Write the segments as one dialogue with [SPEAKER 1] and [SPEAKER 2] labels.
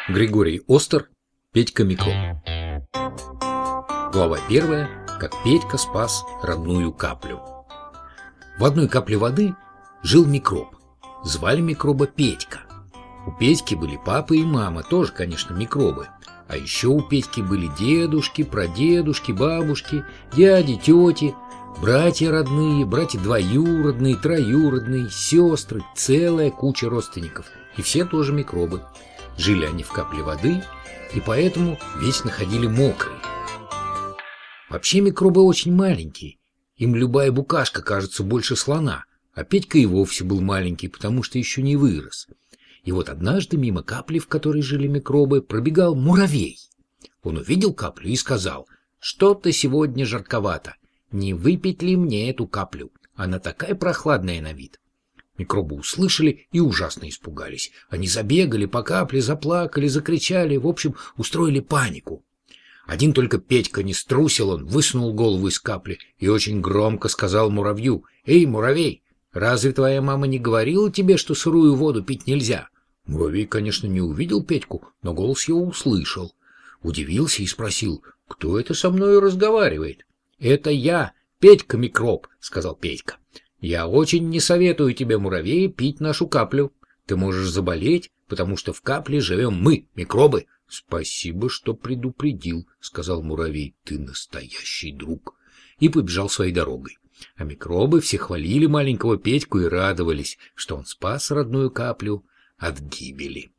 [SPEAKER 1] Григорий Остер, Петька Микроб. Глава 1. Как Петька спас родную каплю. В одной капле воды жил микроб. Звали микроба Петька. У Петьки были папа и мама, тоже, конечно, микробы. А еще у Петьки были дедушки, прадедушки, бабушки, дяди, тети, братья родные, братья двоюродные, троюродные, сестры, целая куча родственников. И все тоже микробы. Жили они в капле воды, и поэтому вечно ходили мокрые. Вообще микробы очень маленькие. Им любая букашка кажется больше слона, а Петька и вовсе был маленький, потому что еще не вырос. И вот однажды мимо капли, в которой жили микробы, пробегал муравей. Он увидел каплю и сказал: «Что-то сегодня жарковато. Не выпить ли мне эту каплю? Она такая прохладная на вид». Микробы услышали и ужасно испугались. Они забегали по капле, заплакали, закричали, в общем, устроили панику. Один только Петька не струсил, он высунул голову из капли и очень громко сказал муравью: «Эй, муравей, разве твоя мама не говорила тебе, что сырую воду пить нельзя?» Муравей, конечно, не увидел Петьку, но голос его услышал. Удивился и спросил: «Кто это со мной разговаривает?» «Это я, Петька Микроб», — сказал Петька. «Я очень не советую тебе, муравей, пить нашу каплю. Ты можешь заболеть, потому что в капле живем мы, микробы». «Спасибо, что предупредил», — сказал муравей. «Ты настоящий друг». И побежал своей дорогой. А микробы все хвалили маленького Петьку и радовались, что он спас родную каплю от гибели.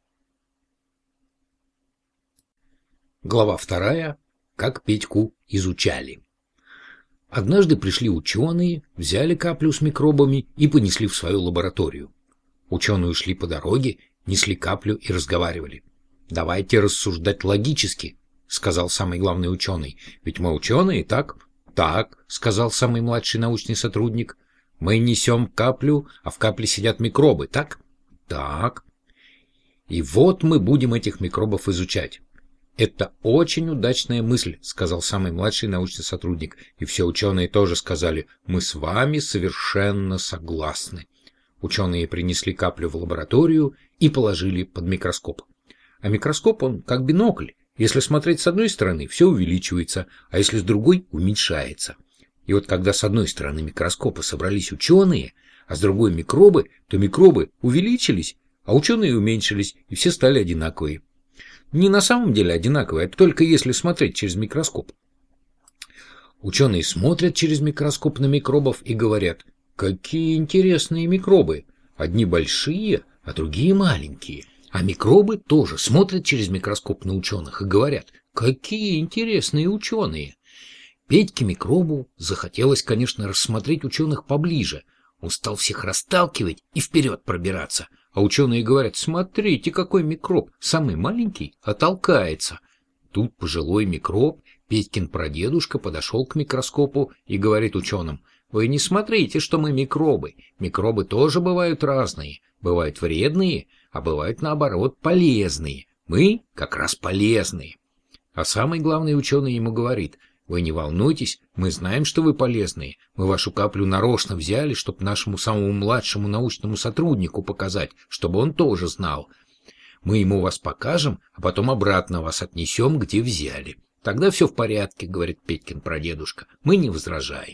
[SPEAKER 1] Глава 2. Как Петьку изучали. Однажды пришли ученые, взяли каплю с микробами и понесли в свою лабораторию. Ученые шли по дороге, несли каплю и разговаривали. «Давайте рассуждать логически», — сказал самый главный ученый. «Ведь мы ученые, так?» «Так», — сказал самый младший научный сотрудник. «Мы несем каплю, а в капле сидят микробы, так?» «Так». «И вот мы будем этих микробов изучать». «Это очень удачная мысль», — сказал самый младший научный сотрудник. И все ученые тоже сказали: «Мы с вами совершенно согласны». Ученые принесли каплю в лабораторию и положили под микроскоп. А микроскоп, он как бинокль. Если смотреть с одной стороны, все увеличивается, а если с другой — уменьшается. И вот когда с одной стороны микроскопа собрались ученые, а с другой микробы, то микробы увеличились, а ученые уменьшились, и все стали одинаковые. Не на самом деле одинаковые, а только если смотреть через микроскоп. Ученые смотрят через микроскоп на микробов и говорят: «Какие интересные микробы! Одни большие, а другие маленькие». А микробы тоже смотрят через микроскоп на ученых и говорят: «Какие интересные ученые!». Петьке микробу захотелось, конечно, рассмотреть ученых поближе. Он стал всех расталкивать и вперед пробираться. А ученые говорят: «Смотрите, какой микроб, самый маленький, а толкается». Тут пожилой микроб, Петькин прадедушка, подошел к микроскопу и говорит ученым: «Вы не смотрите, что мы микробы. Микробы тоже бывают разные. Бывают вредные, а бывают, наоборот, полезные. Мы как раз полезные». А самый главный ученый ему говорит: «Вы не волнуйтесь, мы знаем, что вы полезные. Мы вашу каплю нарочно взяли, чтобы нашему самому младшему научному сотруднику показать, чтобы он тоже знал. Мы ему вас покажем, а потом обратно вас отнесем, где взяли. Тогда все в порядке», — говорит Петькин прадедушка. «Мы не возражаем».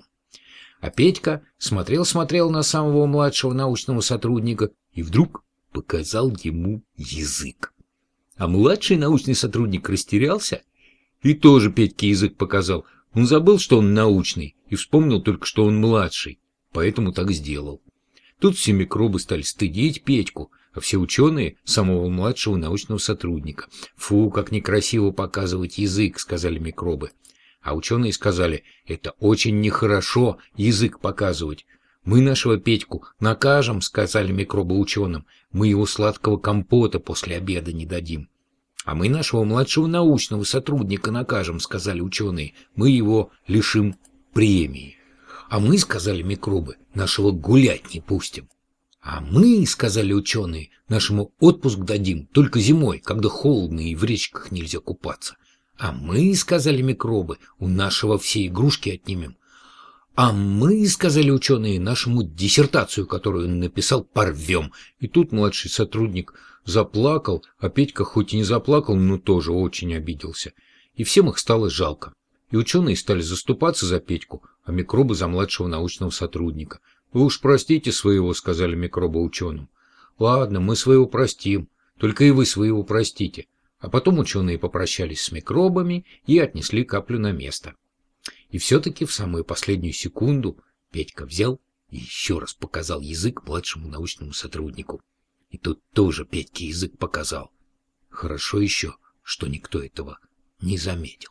[SPEAKER 1] А Петька смотрел на самого младшего научного сотрудника и вдруг показал ему язык. А младший научный сотрудник растерялся и тоже Петьке язык показал. Он забыл, что он научный, и вспомнил только, что он младший, поэтому так сделал. Тут все микробы стали стыдить Петьку, а все ученые — самого младшего научного сотрудника. «Фу, как некрасиво показывать язык», — сказали микробы. А ученые сказали: «Это очень нехорошо язык показывать. Мы нашего Петьку накажем», — сказали микробы ученым. «Мы его сладкого компота после обеда не дадим». «А мы нашего младшего научного сотрудника накажем», — сказали ученые. «Мы его лишим премии». «А мы, — сказали микробы, — нашего гулять не пустим». «А мы, — сказали ученые, — нашему отпуск дадим только зимой, когда холодно и в речках нельзя купаться». «А мы, — сказали микробы, — у нашего все игрушки отнимем». «А мы, — сказали ученые, — нашему диссертацию, которую он написал, порвем». И тут младший сотрудник заплакал, а Петька хоть и не заплакал, но тоже очень обиделся. И всем их стало жалко. И ученые стали заступаться за Петьку, а микробы за младшего научного сотрудника. «Вы уж простите своего», — сказали микробы ученым. «Ладно, мы своего простим, только и вы своего простите». А потом ученые попрощались с микробами и отнесли каплю на место. И все-таки в самую последнюю секунду Петька взял и еще раз показал язык младшему научному сотруднику. И тут тоже Петьке язык показал. Хорошо еще, что никто этого не заметил.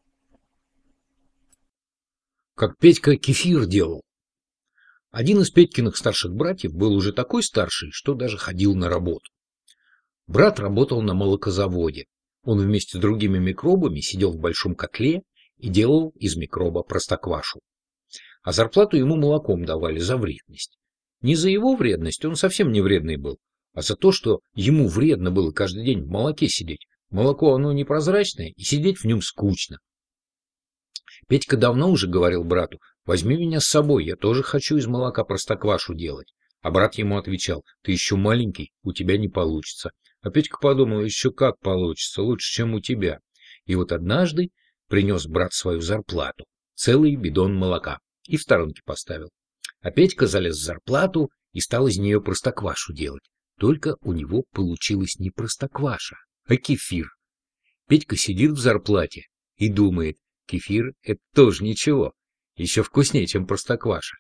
[SPEAKER 1] Как Петька кефир делал. Один из Петькиных старших братьев был уже такой старший, что даже ходил на работу. Брат работал на молокозаводе. Он вместе с другими микробами сидел в большом котле и делал из микроба простоквашу. А зарплату ему молоком давали за вредность. Не за его вредность, он совсем не вредный был, а за то, что ему вредно было каждый день в молоке сидеть. Молоко оно непрозрачное, и сидеть в нем скучно. Петька давно уже говорил брату: «Возьми меня с собой, я тоже хочу из молока простоквашу делать». А брат ему отвечал: «Ты еще маленький, у тебя не получится». А Петька подумал: еще как получится, лучше, чем у тебя. И вот однажды принес брат свою зарплату, целый бидон молока, и в сторонке поставил. А Петька залез в зарплату и стал из нее простоквашу делать. Только у него получилось не простокваша, а кефир. Петька сидит в зарплате и думает: кефир — это тоже ничего, еще вкуснее, чем простокваша.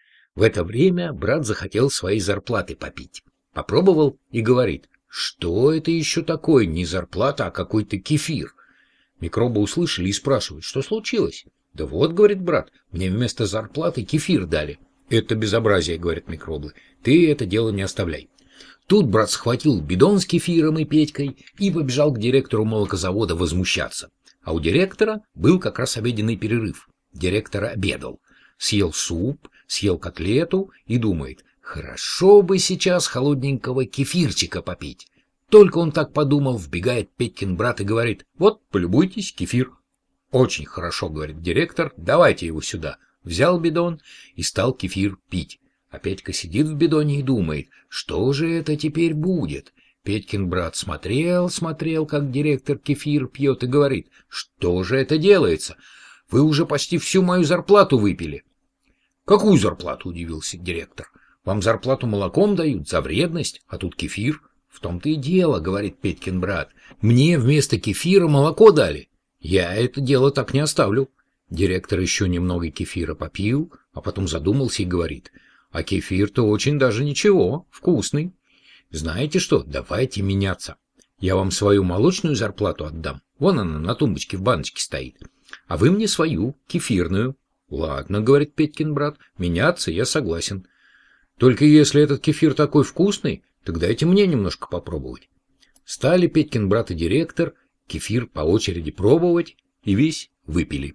[SPEAKER 1] В это время брат захотел своей зарплаты попить. Попробовал и говорит: что это еще такое, не зарплата, а какой-то кефир. Микробы услышали и спрашивают: что случилось? Да вот, говорит брат, мне вместо зарплаты кефир дали. Это безобразие, говорят микробы, ты это дело не оставляй. Тут брат схватил бидон с кефиром и Петькой и побежал к директору молокозавода возмущаться. А у директора был как раз обеденный перерыв. Директор обедал, съел суп, съел котлету и думает: хорошо бы сейчас холодненького кефирчика попить. Только он так подумал, вбегает Петькин брат и говорит: вот, полюбуйтесь, кефир. Очень хорошо, говорит директор, давайте его сюда. Взял бидон и стал кефир пить. А Петька сидит в бидоне и думает: что же это теперь будет? Петькин брат смотрел, как директор кефир пьет, и говорит: что же это делается? Вы уже почти всю мою зарплату выпили. Какую зарплату? Удивился директор. Вам зарплату молоком дают за вредность, а тут кефир. В том-то и дело, говорит Петькин брат. Мне вместо кефира молоко дали. Я это дело так не оставлю. Директор еще немного кефира попил, а потом задумался и говорит: а кефир-то очень даже ничего, вкусный. Знаете что, давайте меняться. Я вам свою молочную зарплату отдам. Вон она на тумбочке в баночке стоит. А вы мне свою, кефирную. Ладно, говорит Петькин брат, меняться я согласен. Только если этот кефир такой вкусный, так дайте мне немножко попробовать. Стали Петькин брат и директор кефир по очереди пробовать, и весь выпили.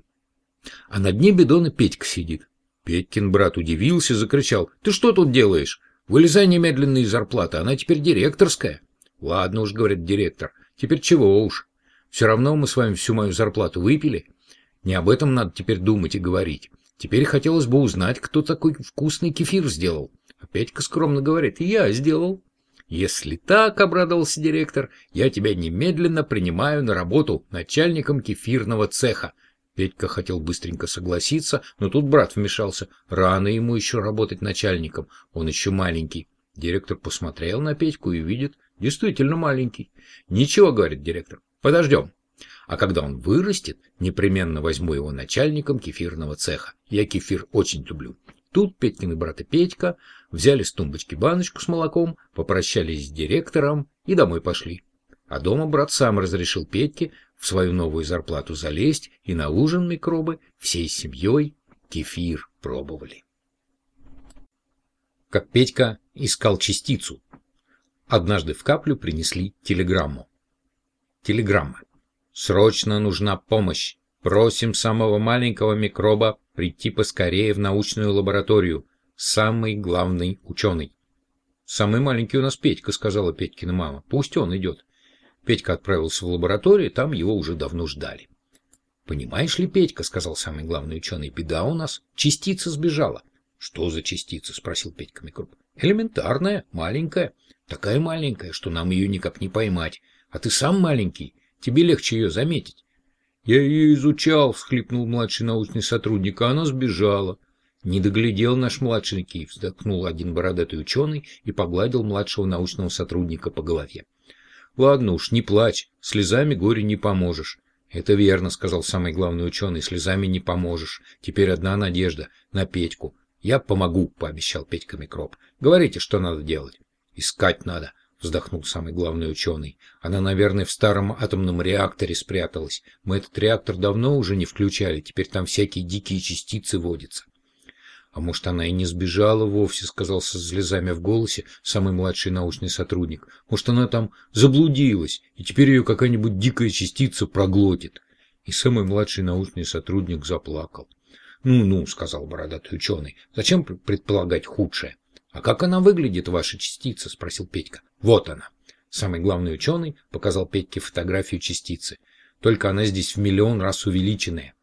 [SPEAKER 1] А на дне бидона Петька сидит. Петькин брат удивился, закричал: ты что тут делаешь? Вылезай немедленно из зарплаты, она теперь директорская. Ладно уж, говорит директор, теперь чего уж. Все равно мы с вами всю мою зарплату выпили. Не об этом надо теперь думать и говорить. Теперь хотелось бы узнать, кто такой вкусный кефир сделал. А Петька скромно говорит: я сделал. Если так, обрадовался директор, я тебя немедленно принимаю на работу начальником кефирного цеха. Петька хотел быстренько согласиться, но тут брат вмешался. Рано ему еще работать начальником, он еще маленький. Директор посмотрел на Петьку и видит: действительно маленький. Ничего, говорит директор, подождем. А когда он вырастет, непременно возьму его начальником кефирного цеха. Я кефир очень люблю. Тут Петькины брат и Петька взяли с тумбочки баночку с молоком, попрощались с директором и домой пошли. А дома брат сам разрешил Петьке в свою новую зарплату залезть, и на ужин микробы всей семьей кефир пробовали. Как Петька искал частицу. Однажды в каплю принесли телеграмму. Телеграмма. Срочно нужна помощь. Просим самого маленького микроба прийти поскорее в научную лабораторию. Самый главный ученый. Самый маленький у нас Петька, сказала Петькина мама. Пусть он идет. Петька отправился в лабораторию, там его уже давно ждали. Понимаешь ли, Петька, сказал самый главный ученый, беда у нас. Частица сбежала. Что за частица? Спросил Петька микроб. Элементарная, маленькая. Такая маленькая, что нам ее никак не поймать. А ты сам маленький, тебе легче ее заметить. Я ее изучал, всхлипнул младший научный сотрудник, а она сбежала. Не доглядел наш младшенький, вздохнул один бородатый ученый и погладил младшего научного сотрудника по голове. Ладно уж, не плачь, слезами горю не поможешь. Это верно, сказал самый главный ученый, слезами не поможешь. Теперь одна надежда на Петьку. Я помогу, пообещал Петька Микроб. Говорите, что надо делать. Искать надо, вздохнул самый главный ученый. Она, наверное, в старом атомном реакторе спряталась. Мы этот реактор давно уже не включали, теперь там всякие дикие частицы водятся. А может, она и не сбежала вовсе, сказал со слезами в голосе самый младший научный сотрудник. Может, она там заблудилась, и теперь ее какая-нибудь дикая частица проглотит. И самый младший научный сотрудник заплакал. «Ну-ну», — сказал бородатый ученый, — «зачем предполагать худшее?» «А как она выглядит, ваша частица?» — спросил Петька. «Вот она». Самый главный ученый показал Петьке фотографию частицы. «Только она здесь в миллион раз увеличенная».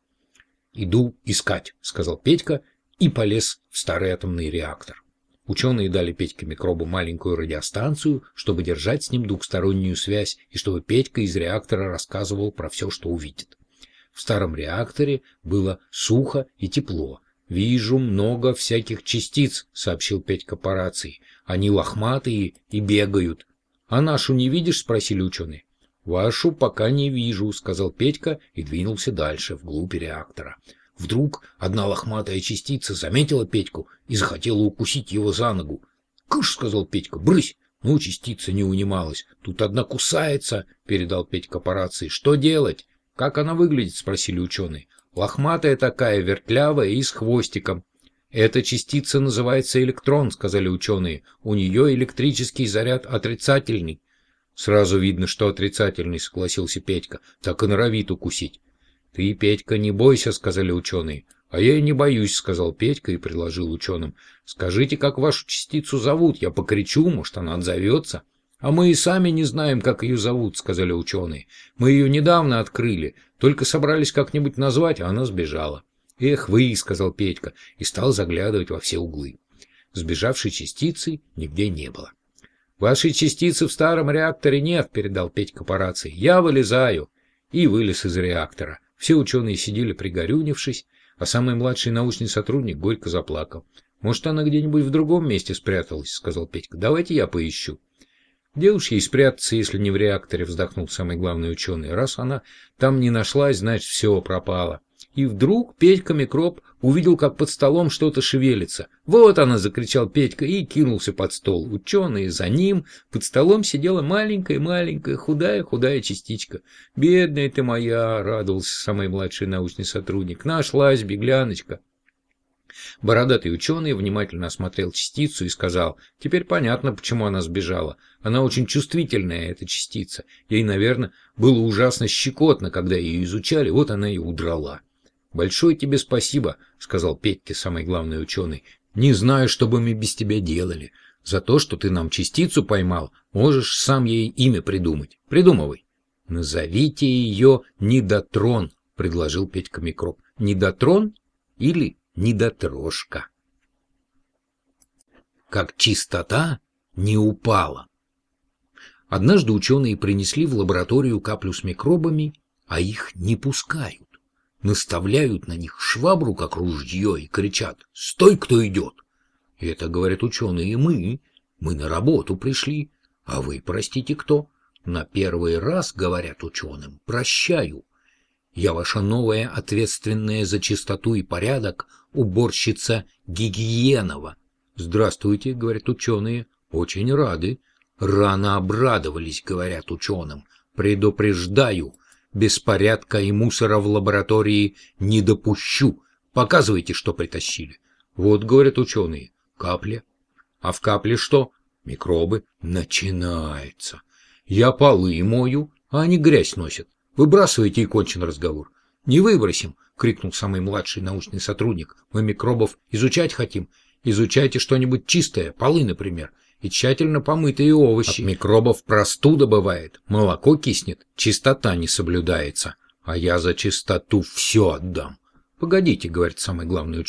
[SPEAKER 1] «Иду искать», — сказал Петька и полез в старый атомный реактор. Ученые дали Петьке Микробу маленькую радиостанцию, чтобы держать с ним двухстороннюю связь и чтобы Петька из реактора рассказывал про все, что увидит. В старом реакторе было сухо и тепло. «Вижу много всяких частиц», — сообщил Петька по рации. «Они лохматые и бегают». «А нашу не видишь?» — спросили ученые. «Вашу пока не вижу», — сказал Петька и двинулся дальше, вглубь реактора. Вдруг одна лохматая частица заметила Петьку и захотела укусить его за ногу. «Кыш!» — сказал Петька. «Брысь!» Ну, частица не унималась. «Тут одна кусается», — передал Петька по рации. «Что делать?» «Как она выглядит?» — спросили ученые. «Лохматая такая, вертлявая и с хвостиком». «Эта частица называется электрон», — сказали ученые. «У нее электрический заряд отрицательный». «Сразу видно, что отрицательный», — согласился Петька. «Так и норовит укусить». «Ты, Петька, не бойся», — сказали ученые. «А я и не боюсь», — сказал Петька и предложил ученым. «Скажите, как вашу частицу зовут? Я покричу, может, она отзовется». «А мы и сами не знаем, как ее зовут», — сказали ученые. «Мы ее недавно открыли, только собрались как-нибудь назвать, а она сбежала». «Эх вы», — сказал Петька и стал заглядывать во все углы. Сбежавшей частицы нигде не было. «Вашей частицы в старом реакторе нет», — передал Петька по рации. «Я вылезаю». И вылез из реактора. Все ученые сидели пригорюнившись, а самый младший научный сотрудник горько заплакал. «Может, она где-нибудь в другом месте спряталась», — сказал Петька. «Давайте я поищу». «Где уж ей спрятаться, если не в реакторе?» — вздохнул самый главный ученый. «Раз она там не нашлась, значит, все пропало». И вдруг Петька Микроб увидел, как под столом что-то шевелится. «Вот она!» — закричал Петька и кинулся под стол. Ученые за ним. Под столом сидела маленькая-маленькая, худая частичка. «Бедная ты моя!» — радовался самый младший научный сотрудник. «Нашлась бегляночка!» Бородатый ученый внимательно осмотрел частицу и сказал: «Теперь понятно, почему она сбежала. Она очень чувствительная, эта частица. Ей, наверное, было ужасно щекотно, когда ее изучали, вот она и удрала». «Большое тебе спасибо», — сказал Петьке самый главный ученый. «Не знаю, что бы мы без тебя делали. За то, что ты нам частицу поймал, можешь сам ей имя придумать. Придумывай». «Назовите ее Недотрон», — предложил Петька Микроб. «Недотрон или Недотрошка?» Как чистота не упала. Однажды ученые принесли в лабораторию каплю с микробами, а их не пускают. Наставляют на них швабру, как ружье, и кричат: «Стой, кто идет!» Это, говорят ученые, мы на работу пришли, а вы, простите, кто? На первый раз, говорят ученым, прощаю. Я ваша новая, ответственная за чистоту и порядок, уборщица Гигиенова. Здравствуйте, говорят ученые, очень рады. Рано обрадовались, говорят ученым. Предупреждаю, беспорядка и мусора в лаборатории не допущу. Показывайте, что притащили. Вот, говорят ученые, капля. А в капле что? Микробы. Начинается. Я полы мою, а они грязь носят. Выбрасывайте, и кончен разговор. Не выбросим, крикнул самый младший научный сотрудник. Мы микробов изучать хотим. Изучайте что-нибудь чистое, полы, например, и тщательно помытые овощи. От микробов простуда бывает, молоко киснет, чистота не соблюдается. А я за чистоту все отдам. Погодите, говорит самый главный ученый.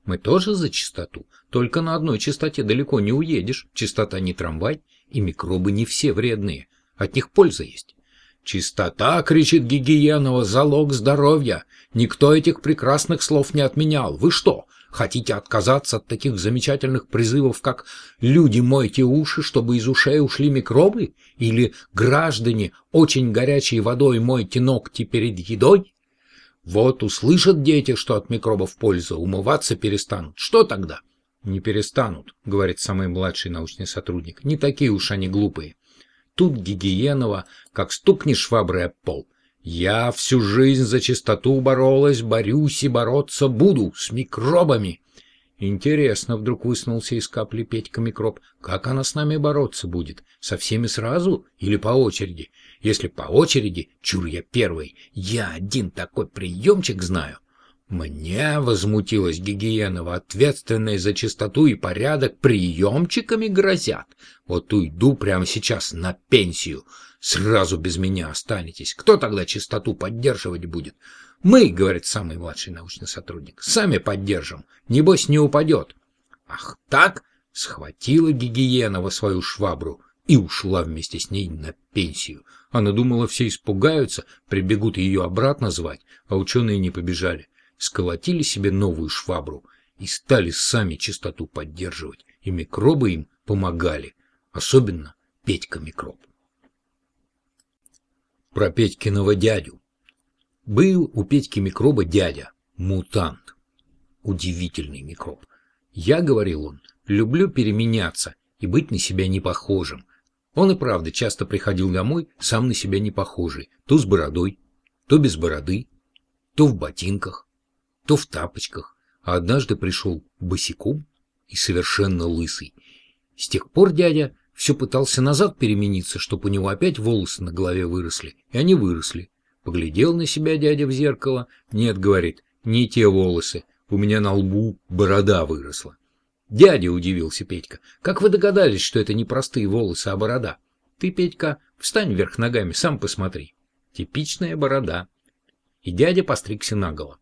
[SPEAKER 1] Мы тоже за чистоту, только на одной частоте далеко не уедешь. Частота не трамвай, и микробы не все вредные. От них польза есть. «Чистота, — кричит Гигиенова, — залог здоровья. Никто этих прекрасных слов не отменял. Вы что, хотите отказаться от таких замечательных призывов, как «люди, мойте уши, чтобы из ушей ушли микробы» или «граждане, очень горячей водой мойте ногти перед едой»? Вот услышат дети, что от микробов польза, умываться перестанут. Что тогда? Не перестанут, говорит самый младший научный сотрудник. Не такие уж они глупые. Тут Гигиенова, как стукнет шваброй об пол. Я всю жизнь за чистоту боролась, борюсь и бороться буду с микробами. Интересно, вдруг высунулся из капли Петька микроб. Как она с нами бороться будет? Со всеми сразу или по очереди? Если по очереди, чур я первый. Я один такой приемчик знаю. Мне, возмутилась Гигиенова, ответственные за чистоту и порядок приемчиками грозят. Вот уйду прямо сейчас на пенсию. Сразу без меня останетесь. Кто тогда чистоту поддерживать будет? Мы, говорит самый младший научный сотрудник, сами поддержим. Небось не упадет. Ах так? Схватила Гигиенова свою швабру и ушла вместе с ней на пенсию. Она думала, все испугаются, прибегут ее обратно звать, а ученые не побежали. Сколотили себе новую швабру и стали сами чистоту поддерживать, и микробы им помогали, особенно Петька микроб. Про Петькиного дядю. Был у Петьки микроба дядя, мутант. Удивительный микроб. Я, говорил он, люблю переменяться и быть на себя не похожим. Он и правда часто приходил домой, сам на себя не похожий, то с бородой, то без бороды, то в ботинках, то в тапочках, а однажды пришел босиком и совершенно лысый. С тех пор дядя все пытался назад перемениться, чтобы у него опять волосы на голове выросли, и они выросли. Поглядел на себя дядя в зеркало. Нет, говорит, не те волосы, у меня на лбу борода выросла. Дядя, удивился Петька, как вы догадались, что это не простые волосы, а борода? Ты, Петька, встань вверх ногами, сам посмотри. Типичная борода. И дядя постригся наголо.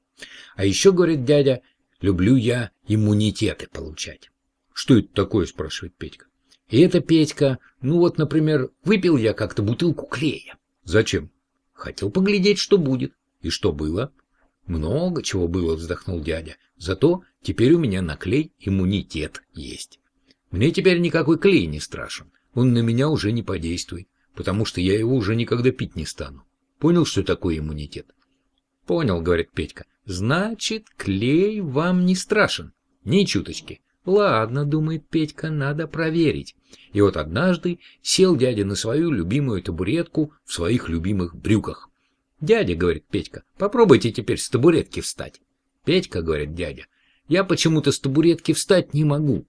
[SPEAKER 1] А еще, говорит дядя, люблю я иммунитеты получать. Что это такое, спрашивает Петька. И это, Петька, ну вот, например, выпил я как-то бутылку клея. Зачем? Хотел поглядеть, что будет. И что было? Много чего было, вздохнул дядя. Зато теперь у меня на клей иммунитет есть. Мне теперь никакой клей не страшен. Он на меня уже не подействует, потому что я его уже никогда пить не стану. Понял, что такое иммунитет? Понял, говорит Петька. Значит, клей вам не страшен? Ни чуточки. Ладно, думает Петька, надо проверить. И вот однажды сел дядя на свою любимую табуретку в своих любимых брюках. Дядя, говорит Петька, попробуйте теперь с табуретки встать. Петька, говорит дядя, я почему-то с табуретки встать не могу.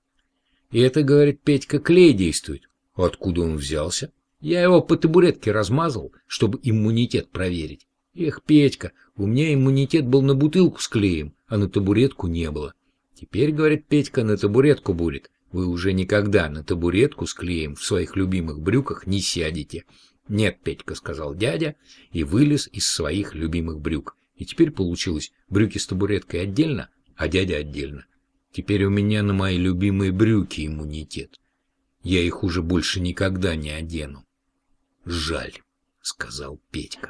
[SPEAKER 1] И это, говорит Петька, клей действует. Откуда он взялся? Я его по табуретке размазал, чтобы иммунитет проверить. Эх, Петька, у меня иммунитет был на бутылку с клеем, а на табуретку не было. Теперь, говорит Петька, на табуретку будет. Вы уже никогда на табуретку с клеем в своих любимых брюках не сядете. Нет, Петька, сказал дядя и вылез из своих любимых брюк. И теперь получилось брюки с табуреткой отдельно, а дядя отдельно. Теперь у меня на мои любимые брюки иммунитет. Я их уже больше никогда не одену. Жаль, сказал Петька.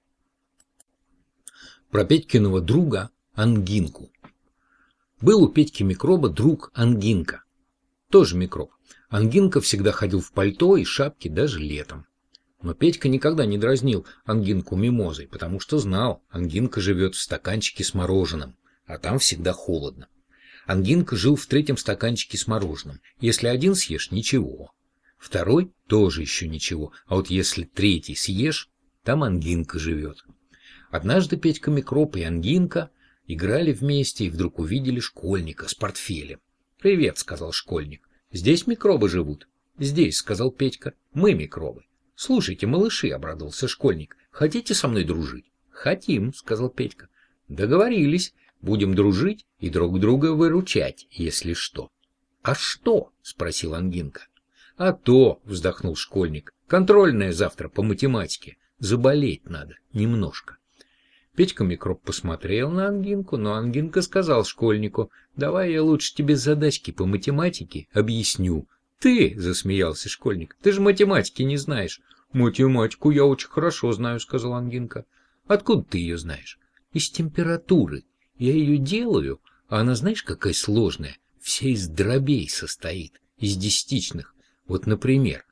[SPEAKER 1] Про Петькиного друга Ангинку. Был у Петьки микроба друг Ангинка. Тоже микроб. Ангинка всегда ходил в пальто и шапке даже летом. Но Петька никогда не дразнил Ангинку мимозой, потому что знал, Ангинка живет в стаканчике с мороженым, а там всегда холодно. Ангинка жил в третьем стаканчике с мороженым. Если один съешь – ничего. Второй – тоже еще ничего. А вот если третий съешь, там Ангинка живет. Однажды Петька микроб и Ангинка играли вместе и вдруг увидели школьника с портфелем. «Привет», — сказал школьник. «Здесь микробы живут?» «Здесь», — сказал Петька. «Мы микробы». «Слушайте, малыши», — обрадовался школьник, — «хотите со мной дружить?» «Хотим», — сказал Петька. «Договорились. Будем дружить и друг друга выручать, если что». «А что?» — спросил Ангинка. «А то», — вздохнул школьник, — «контрольная завтра по математике. Заболеть надо немножко». Петька Микроб посмотрел на Ангинку, но Ангинка сказал школьнику: «Давай я лучше тебе задачки по математике объясню». «Ты?» — засмеялся школьник. «Ты же математики не знаешь». «Математику я очень хорошо знаю», — сказал Ангинка. «Откуда ты ее знаешь?» «Из температуры. Я ее делаю, а она, знаешь, какая сложная? Вся из дробей состоит, из десятичных. Вот, например,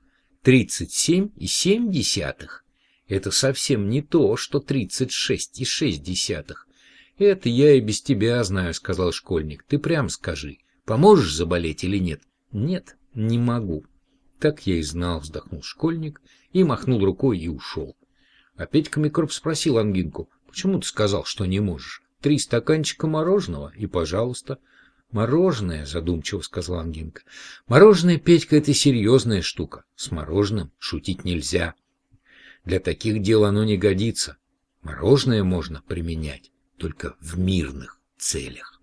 [SPEAKER 1] 37,7 — это совсем не то, что 36,6. Это я и без тебя знаю, сказал школьник. Ты прям скажи, поможешь заболеть или нет? Нет, не могу. Так я и знал, вздохнул школьник и махнул рукой и ушел. А Петька Микроб спросил Ангинку: почему ты сказал, что не можешь? 3 стаканчика мороженого и пожалуйста. Мороженое, задумчиво сказала Ангинка. Мороженое, Петька, это серьезная штука. С мороженым шутить нельзя. Для таких дел оно не годится. Мороженое можно применять только в мирных целях.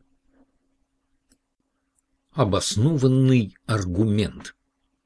[SPEAKER 1] Обоснованный аргумент.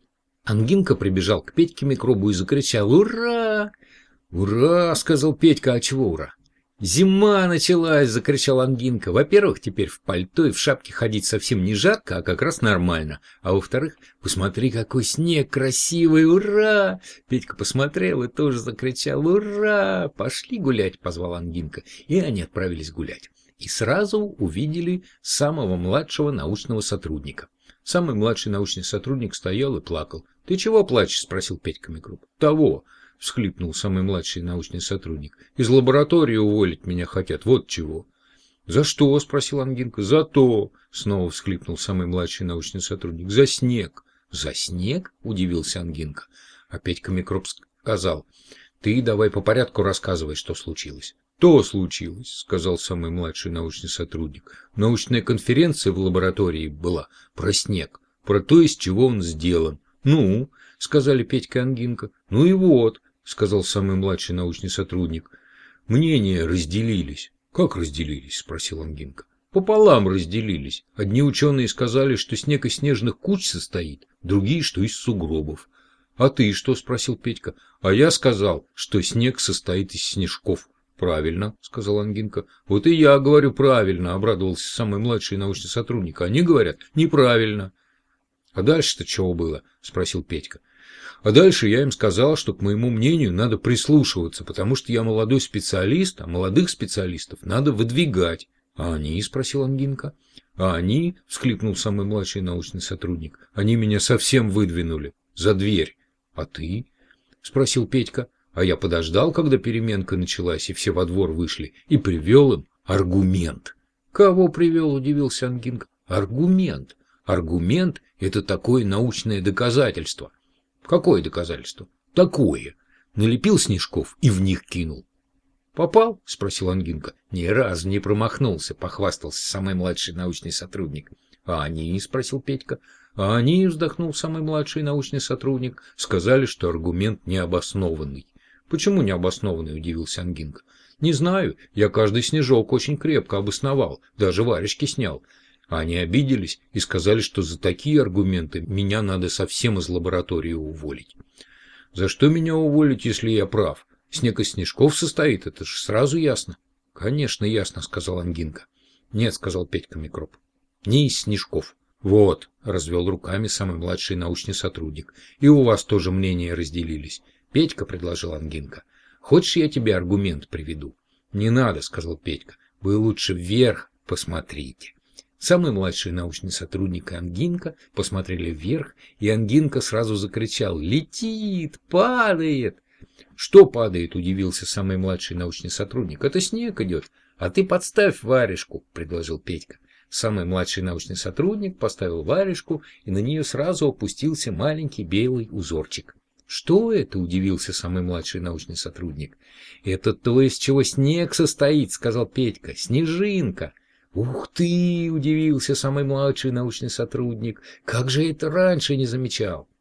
[SPEAKER 1] Ангинка прибежал к Петьке Микробу и закричал: «Ура!» «Ура!» — сказал Петька. «А чего ура?» «Зима началась!» — закричал Ангинка. «Во-первых, теперь в пальто и в шапке ходить совсем не жарко, а как раз нормально. А во-вторых, посмотри, какой снег красивый! Ура!» Петька посмотрел и тоже закричал: «Ура!» «Пошли гулять!» — позвал Ангинка. И они отправились гулять. И сразу увидели самого младшего научного сотрудника. Самый младший научный сотрудник стоял и плакал. «Ты чего плачешь?» — спросил Петька Микроб. «Того!» — всхлипнул самый младший научный сотрудник. «Из лаборатории уволить меня хотят, вот чего». «За что?» — спросил Ангинка. «За то!» — снова всхлипнул самый младший научный сотрудник. «За снег». «За снег?» — удивился Ангинка. А Петька Микроб сказал: «Ты давай по порядку рассказывай, что случилось». «То случилось», — сказал самый младший научный сотрудник. «Научная конференция в лаборатории была про снег, про то, из чего он сделан». «Ну?» — сказали Петька и Ангинка. «Ну и вот», — сказал самый младший научный сотрудник. «Мнения разделились». «Как разделились?» — спросил Ангинка. «Пополам разделились. Одни ученые сказали, что снег из снежных куч состоит, другие, что из сугробов». «А ты что?» — спросил Петька. «А я сказал, что снег состоит из снежков». «Правильно», — сказал Ангинка. «Вот и я говорю правильно», — обрадовался самый младший научный сотрудник. «Они говорят неправильно». «А дальше-то чего было?» — спросил Петька. «А дальше я им сказал, что к моему мнению надо прислушиваться, потому что я молодой специалист, а молодых специалистов надо выдвигать». «А они?» — спросил Ангинка. «А они?» — всхлипнул самый младший научный сотрудник. «Они меня совсем выдвинули. За дверь». «А ты?» — спросил Петька. «А я подождал, когда переменка началась, и все во двор вышли, и привел им аргумент». «Кого привел?» — удивился Ангинка. «Аргумент. Аргумент — это такое научное доказательство». «Какое доказательство?» «Такое. Налепил снежков и в них кинул». «Попал?» — спросил Ангинка. «Ни разу не промахнулся», — похвастался самый младший научный сотрудник. «А они?» — спросил Петька. «А они?» — вздохнул самый младший научный сотрудник. «Сказали, что аргумент необоснованный». «Почему необоснованный?» — удивился Ангинка. «Не знаю. Я каждый снежок очень крепко обосновал, даже варежки снял». Они обиделись и сказали, что за такие аргументы меня надо совсем из лаборатории уволить. «За что меня уволить, если я прав? Снег из снежков состоит, это же сразу ясно». «Конечно, ясно», — сказал Ангинка. «Нет», — сказал Петька Микроб, — «не из снежков». «Вот», — развел руками самый младший научный сотрудник, — «и у вас тоже мнения разделились». «Петька», — предложил Ангинка, — «хочешь, я тебе аргумент приведу?» «Не надо», — сказал Петька, — «вы лучше вверх посмотрите». Самый младший научный сотрудник и Ангинка посмотрели вверх, и Ангинка сразу закричал: «Летит! Падает!» «Что падает?» — удивился самый младший научный сотрудник. «Это снег идет. А ты подставь варежку», — предложил Петька. Самый младший научный сотрудник поставил варежку, и на нее сразу опустился маленький белый узорчик. «Что это?» — удивился самый младший научный сотрудник. «Это то, из чего снег состоит», — сказал Петька. «Снежинка». «Ух ты!» — удивился самый младший научный сотрудник. «Как же это раньше не замечал?»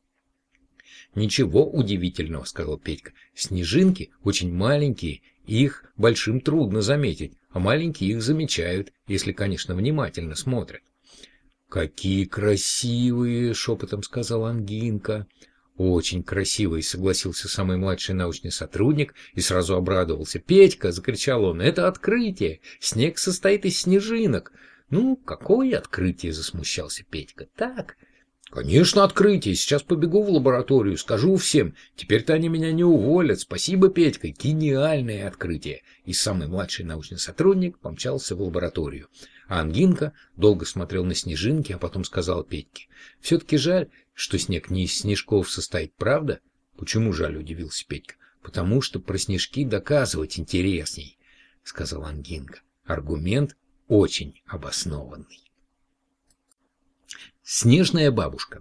[SPEAKER 1] «Ничего удивительного», — сказал Петька. «Снежинки очень маленькие, их большим трудно заметить, а маленькие их замечают, если, конечно, внимательно смотрят». «Какие красивые!» — шепотом сказал Ангинка. Очень красивый, согласился самый младший научный сотрудник и сразу обрадовался. Петька, закричал он, это открытие. Снег состоит из снежинок. Ну, какое открытие, засмущался Петька. Так, конечно, открытие. Сейчас побегу в лабораторию, скажу всем. Теперь-то они меня не уволят. Спасибо, Петька. Гениальное открытие. И самый младший научный сотрудник помчался в лабораторию. А Ангинка долго смотрел на снежинки, а потом сказал Петьке: «Все-таки жаль, что снег не из снежков состоит, правда?» «Почему жаль?» — удивился Петька. «Потому что про снежки доказывать интересней», — сказал Ангинка. Аргумент очень обоснованный. Снежная бабушка.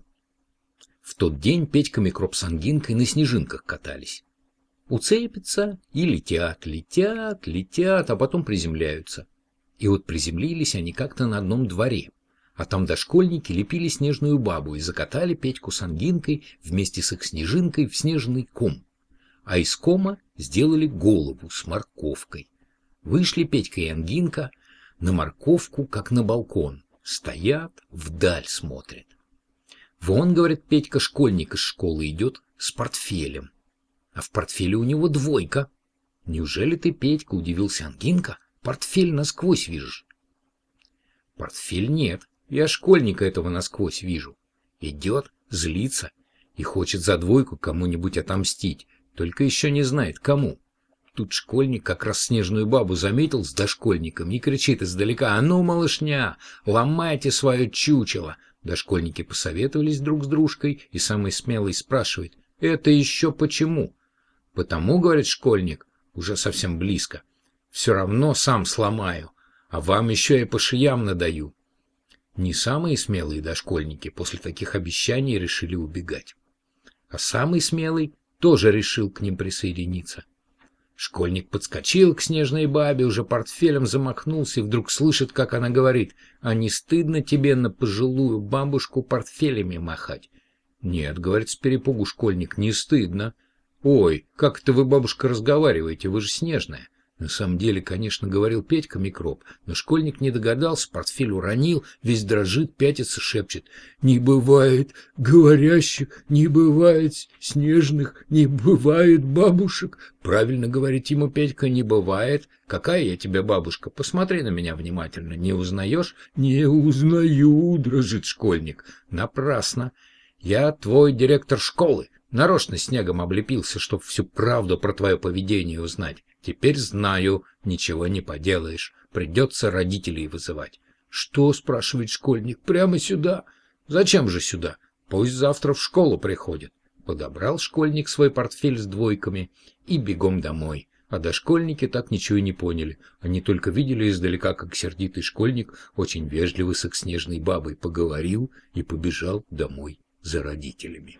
[SPEAKER 1] В тот день Петька Микроб с Ангинкой на снежинках катались. Уцепятся и летят, летят, летят, а потом приземляются. И вот приземлились они как-то на одном дворе, а там дошкольники лепили снежную бабу и закатали Петьку с Ангинкой вместе с их снежинкой в снежный ком. А из кома сделали голову с морковкой. Вышли Петька и Ангинка на морковку, как на балкон. Стоят, вдаль смотрят. Вон, говорит Петька, школьник из школы идет с портфелем. А в портфеле у него двойка. Неужели ты, Петька, удивился Ангинка, портфель насквозь видишь? Портфель нет, я школьника этого насквозь вижу. Идет, злится и хочет за двойку кому-нибудь отомстить, только еще не знает кому. Тут школьник как раз снежную бабу заметил с дошкольником и кричит издалека: «А ну, малышня, ломайте свое чучело!» Дошкольники посоветовались друг с дружкой, и самый смелый спрашивает: «Это еще почему?» «Потому, — говорит школьник, уже совсем близко, — все равно сам сломаю, а вам еще и по шеям надаю». Не самые смелые дошкольники после таких обещаний решили убегать. А самый смелый тоже решил к ним присоединиться. Школьник подскочил к снежной бабе, уже портфелем замахнулся и вдруг слышит, как она говорит: «А не стыдно тебе на пожилую бабушку портфелями махать?» «Нет, — говорит с перепугу школьник, — не стыдно». «Ой, как это вы, бабушка, разговариваете, вы же снежная». На самом деле, конечно, говорил Петька Микроб, но школьник не догадался, портфель уронил, весь дрожит, пятится, шепчет: «Не бывает говорящих, не бывает снежных, не бывает бабушек». «Правильно, — говорит ему Петька, — не бывает. Какая я тебе бабушка? Посмотри на меня внимательно. Не узнаешь?» «Не узнаю, — дрожит школьник». «Напрасно. Я твой директор школы. Нарочно снегом облепился, чтоб всю правду про твое поведение узнать. Теперь знаю, ничего не поделаешь. Придется родителей вызывать». «Что?» — спрашивает школьник. «Прямо сюда». «Зачем же сюда? Пусть завтра в школу приходят». Подобрал школьник свой портфель с двойками и бегом домой. А дошкольники так ничего и не поняли. Они только видели издалека, как сердитый школьник очень вежливо с их снежной бабой поговорил и побежал домой за родителями.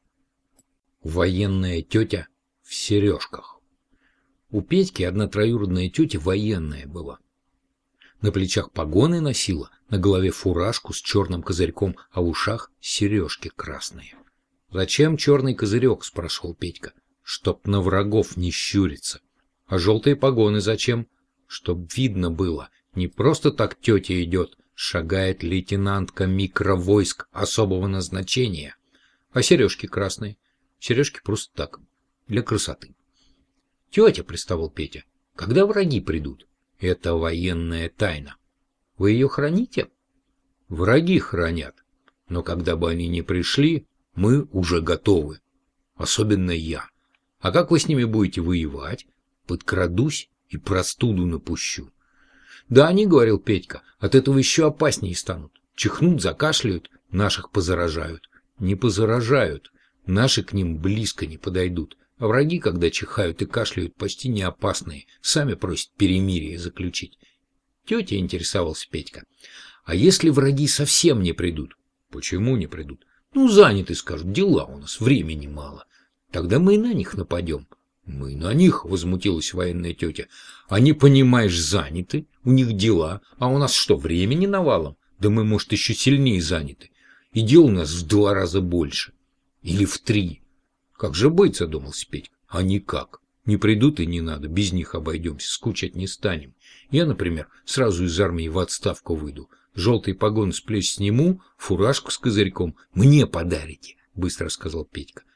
[SPEAKER 1] Военная тетя в сережках. У Петьки одна троюродная тетя военная была. На плечах погоны носила, на голове фуражку с черным козырьком, а в ушах сережки красные. «Зачем черный козырек?» — спрашивал Петька. «Чтоб на врагов не щуриться». «А желтые погоны зачем?» «Чтоб видно было. Не просто так тетя идет, шагает лейтенантка микровойск особого назначения. А сережки красные?» «Сережки просто так, для красоты». «Тетя, — приставал Петя, — когда враги придут?» «Это военная тайна». «Вы ее храните?» «Враги хранят. Но когда бы они ни пришли, мы уже готовы. Особенно я. А как вы с ними будете воевать?» «Подкрадусь и простуду напущу». «Да они, — говорил Петька, — от этого еще опаснее станут. Чихнут, закашляют, наших позаражают». «Не позаражают. Наши к ним близко не подойдут. А враги, когда чихают и кашляют, почти не опасные, сами просят перемирие заключить». «Тетя, — интересовался Петька, — а если враги совсем не придут?» «Почему не придут?» «Ну, заняты, скажут, дела у нас, времени мало. Тогда мы и на них нападем». «Мы на них? — возмутилась военная тетя. — Они, понимаешь, заняты, у них дела, а у нас что, времени навалом? Да мы, может, еще сильнее заняты. И дел у нас в 2 раза больше. Или в 3. Как же быть, — задумался Петька. — А никак. Не придут и не надо, без них обойдемся, скучать не станем. Я, например, сразу из армии в отставку выйду. Желтый погон с плеч сниму, фуражку с козырьком мне подарите, — быстро сказал Петька.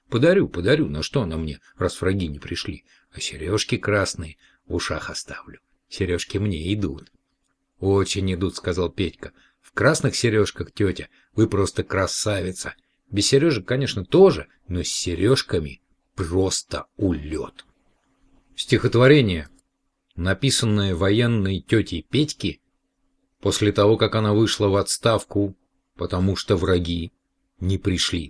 [SPEAKER 1] Подарю, на что она мне, раз враги не пришли. А сережки красные в ушах оставлю. Сережки мне идут. Очень идут, сказал Петька. В красных сережках, тетя, вы просто красавица. Без сережек, конечно, тоже, но с сережками просто улет. Стихотворение, написанное военной тетей Петьки после того, как она вышла в отставку, потому что враги не пришли.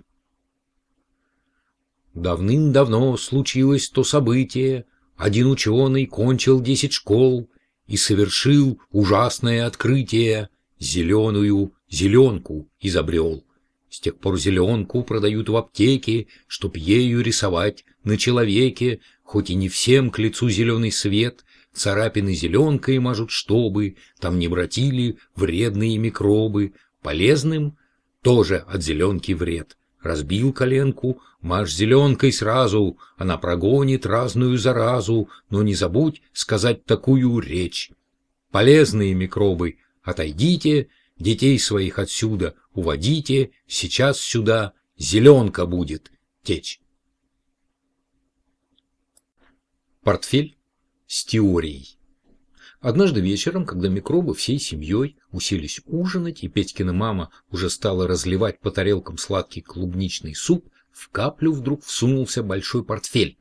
[SPEAKER 1] Давным-давно случилось то событие, один ученый кончил 10 школ и совершил ужасное открытие, зеленую зеленку изобрел. С тех пор зеленку продают в аптеке, чтоб ею рисовать на человеке, хоть и не всем к лицу зеленый свет, царапины зеленкой мажут, чтобы там не братили вредные микробы, полезным тоже от зеленки вред. Разбил коленку, мажь зеленкой сразу, она прогонит разную заразу, но не забудь сказать такую речь. Полезные микробы, отойдите, детей своих отсюда уводите, сейчас сюда зеленка будет течь. Портфель с теорией. Однажды вечером, когда микробы всей семьей уселись ужинать, и Петькина мама уже стала разливать по тарелкам сладкий клубничный суп, в каплю вдруг всунулся большой портфель.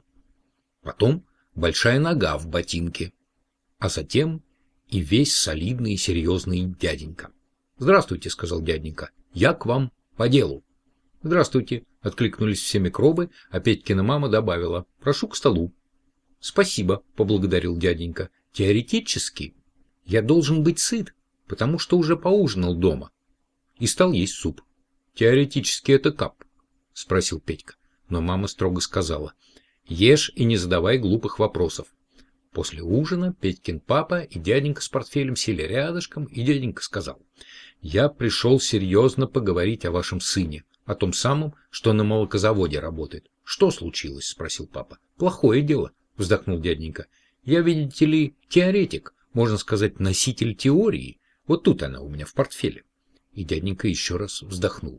[SPEAKER 1] Потом большая нога в ботинке, а затем и весь солидный и серьезный дяденька. «Здравствуйте», — сказал дяденька, — «я к вам по делу». «Здравствуйте», — откликнулись все микробы, а Петькина мама добавила: «Прошу к столу». «Спасибо», — поблагодарил дяденька. «Теоретически я должен быть сыт, потому что уже поужинал дома». И стал есть суп. «Теоретически это как?» — спросил Петька. Но мама строго сказала: «Ешь и не задавай глупых вопросов». После ужина Петькин папа и дяденька с портфелем сели рядышком, и дяденька сказал: «Я пришел серьезно поговорить о вашем сыне, о том самом, что на молокозаводе работает». «Что случилось?» — спросил папа. «Плохое дело», — вздохнул дяденька. «Я, видите ли, теоретик, можно сказать, носитель теории. Вот тут она у меня в портфеле». И дяденька еще раз вздохнул.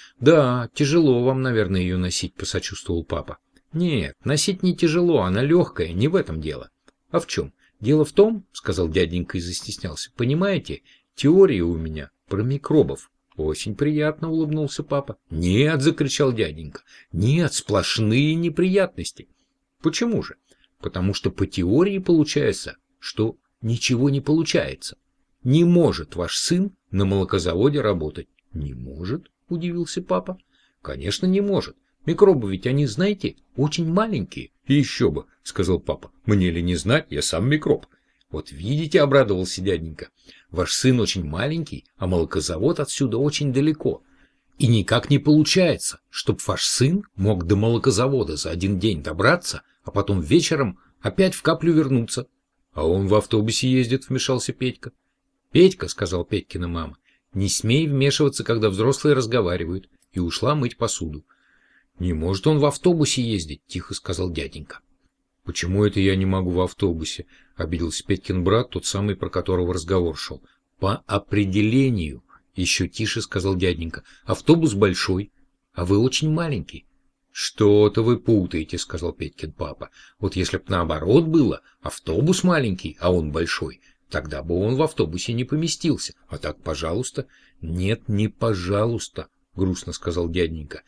[SPEAKER 1] «Да, тяжело вам, наверное, ее носить», — посочувствовал папа. «Нет, носить не тяжело, она легкая, не в этом дело». «А в чем?» «Дело в том, — сказал дяденька и застеснялся, — понимаете, теория у меня про микробов». «Очень приятно», — улыбнулся папа. «Нет», — закричал дяденька, — «нет, сплошные неприятности». «Почему же?» «Потому что по теории получается, что ничего не получается. Не может ваш сын на молокозаводе работать». «Не может?» — удивился папа. «Конечно, не может. Микробы ведь они, знаете, очень маленькие». «И еще бы», — сказал папа. «Мне ли не знать, я сам микроб». «Вот видите», — обрадовался дяденька, — «ваш сын очень маленький, а молокозавод отсюда очень далеко. И никак не получается, чтоб ваш сын мог до молокозавода за один день добраться, а потом вечером опять в каплю вернуться». «А он в автобусе ездит», — вмешался Петька. «Петька», — сказал Петькина мама, — «не смей вмешиваться, когда взрослые разговаривают», и ушла мыть посуду. «Не может он в автобусе ездить», — тихо сказал дяденька. «Почему это я не могу в автобусе?» — обиделся Петькин брат, тот самый, про которого разговор шел. «По определению», — еще тише сказал дяденька, — «автобус большой, а вы очень маленький». «Что-то вы путаете», — сказал Петькин папа. «Вот если б наоборот было, автобус маленький, а он большой, тогда бы он в автобусе не поместился. А так, пожалуйста». «Нет, не пожалуйста», — грустно сказал дяденька.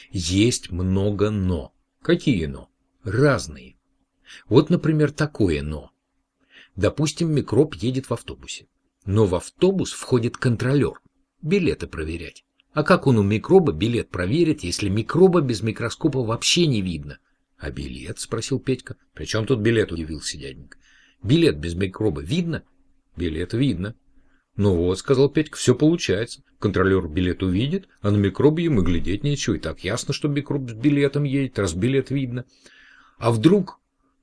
[SPEAKER 1] «Есть много «но». Какие «но»? Разные. Вот, например, такое «но». Допустим, микроб едет в автобусе. Но в автобус входит контролер. Билеты проверять. А как он у микроба билет проверит, если микроба без микроскопа вообще не видно? «А билет?» — спросил Петька. «При чем тут билет?» — удивился дяденька. «Билет без микроба видно?» «Билет видно». «Ну вот», — сказал Петька, — «все получается. Контролер билет увидит, а на микробе ему глядеть нечего. И так ясно, что микроб с билетом едет, раз билет видно». «А вдруг,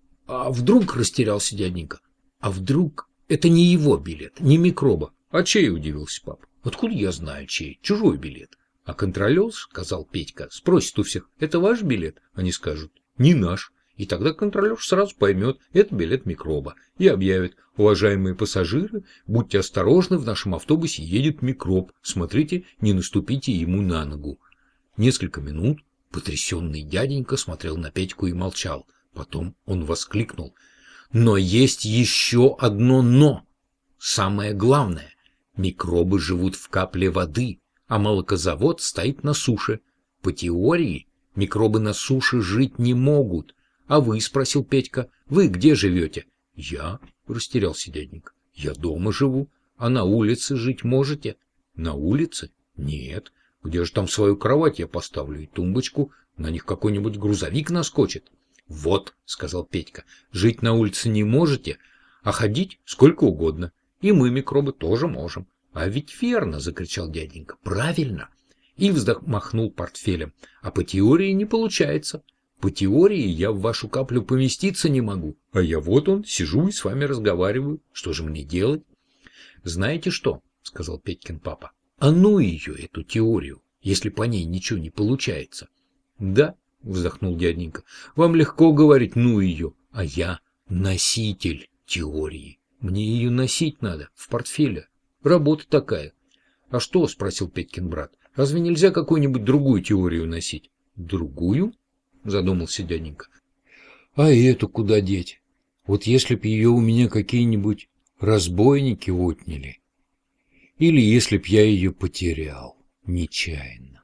[SPEAKER 1] растерялся дяденька, а вдруг это не его билет, не микроба?» «А чей?» — удивился папа. «Откуда я знаю, чей? Чужой билет». «А контролер, — сказал Петька, — спросит у всех: это ваш билет?» Они скажут: не наш. И тогда контролер сразу поймет, это билет микроба, и объявит: уважаемые пассажиры, будьте осторожны, в нашем автобусе едет микроб, смотрите, не наступите ему на ногу. Несколько минут Потрясенный дяденька смотрел на Петьку и молчал. Потом он воскликнул: «Но есть еще одно «но». Самое главное. Микробы живут в капле воды, а молокозавод стоит на суше. По теории, микробы на суше жить не могут. А вы, — спросил Петька, — вы где живете?» «Я?» — растерялся дяденька. «Я дома живу. А на улице жить можете?» «На улице? Нет. Где же там свою кровать я поставлю и тумбочку? На них какой-нибудь грузовик наскочит». «Вот, — сказал Петька, — жить на улице не можете, а ходить сколько угодно. И мы, микробы, тоже можем». «А ведь верно, — закричал дяденька, — правильно». И взмахнул портфелем. «А по теории не получается. По теории я в вашу каплю поместиться не могу. А я вот он, сижу и с вами разговариваю. Что же мне делать?» «Знаете что, — сказал Петькин папа, — а ну ее, эту теорию, если по ней ничего не получается». «Да, — вздохнул дяденька, — вам легко говорить «ну ее», а я носитель теории. Мне ее носить надо в портфеле. Работа такая». «А что, — спросил Петькин брат, — разве нельзя какую-нибудь другую теорию носить?» «Другую?» — задумался дяденька. «А эту куда деть? Вот если б ее у меня какие-нибудь разбойники отняли. Или если б я ее потерял нечаянно».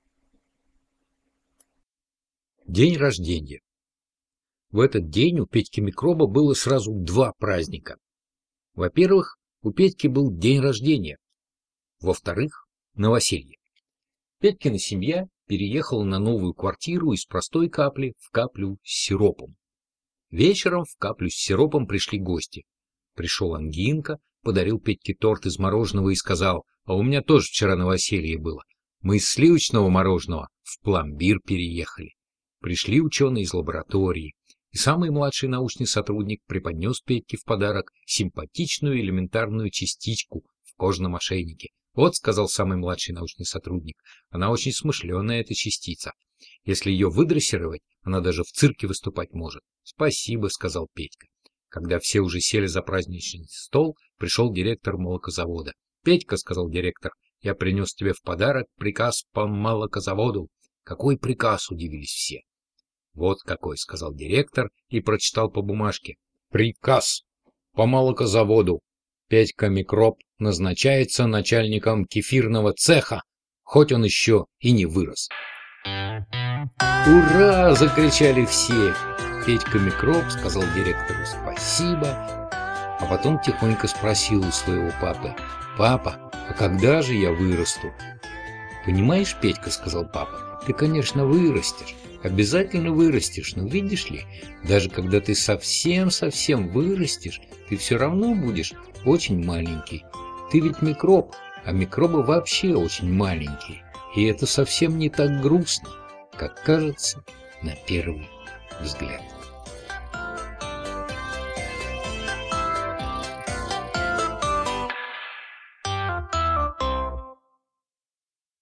[SPEAKER 1] День рождения. В этот день у Петьки Микроба было сразу два праздника. Во-первых, у Петьки был день рождения. Во-вторых, новоселье. Петькина семья переехала на новую квартиру из простой капли в каплю с сиропом. Вечером в каплю с сиропом пришли гости. Пришел Ангинка, подарил Петьке торт из мороженого и сказал: «А у меня тоже вчера новоселье было. Мы из сливочного мороженого в пломбир переехали». Пришли ученые из лаборатории, и самый младший научный сотрудник преподнес Петьке в подарок симпатичную элементарную частичку в кожаном ошейнике. «Вот, — сказал самый младший научный сотрудник, — она очень смышленая, эта частица. Если ее выдрессировать, она даже в цирке выступать может». «Спасибо, — сказал Петька». Когда все уже сели за праздничный стол, пришел директор молокозавода. «Петька, — сказал директор, — я принес тебе в подарок приказ по молокозаводу». «Какой приказ?» — удивились все. «Вот какой, — сказал директор и прочитал по бумажке. Приказ по молокозаводу. Петька Микроб назначается начальником кефирного цеха, хоть он еще и не вырос». «Ура!» — закричали все. Петька Микроб сказал директору спасибо, а потом тихонько спросил у своего папы: «Папа, а когда же я вырасту?» «Понимаешь, Петька, — сказал папа, — ты, конечно, вырастешь, обязательно вырастешь, но видишь ли, даже когда ты совсем-совсем вырастешь, ты все равно будешь очень маленький. Ты ведь микроб, а микробы вообще очень маленькие, и это совсем не так грустно, как кажется на первый взгляд».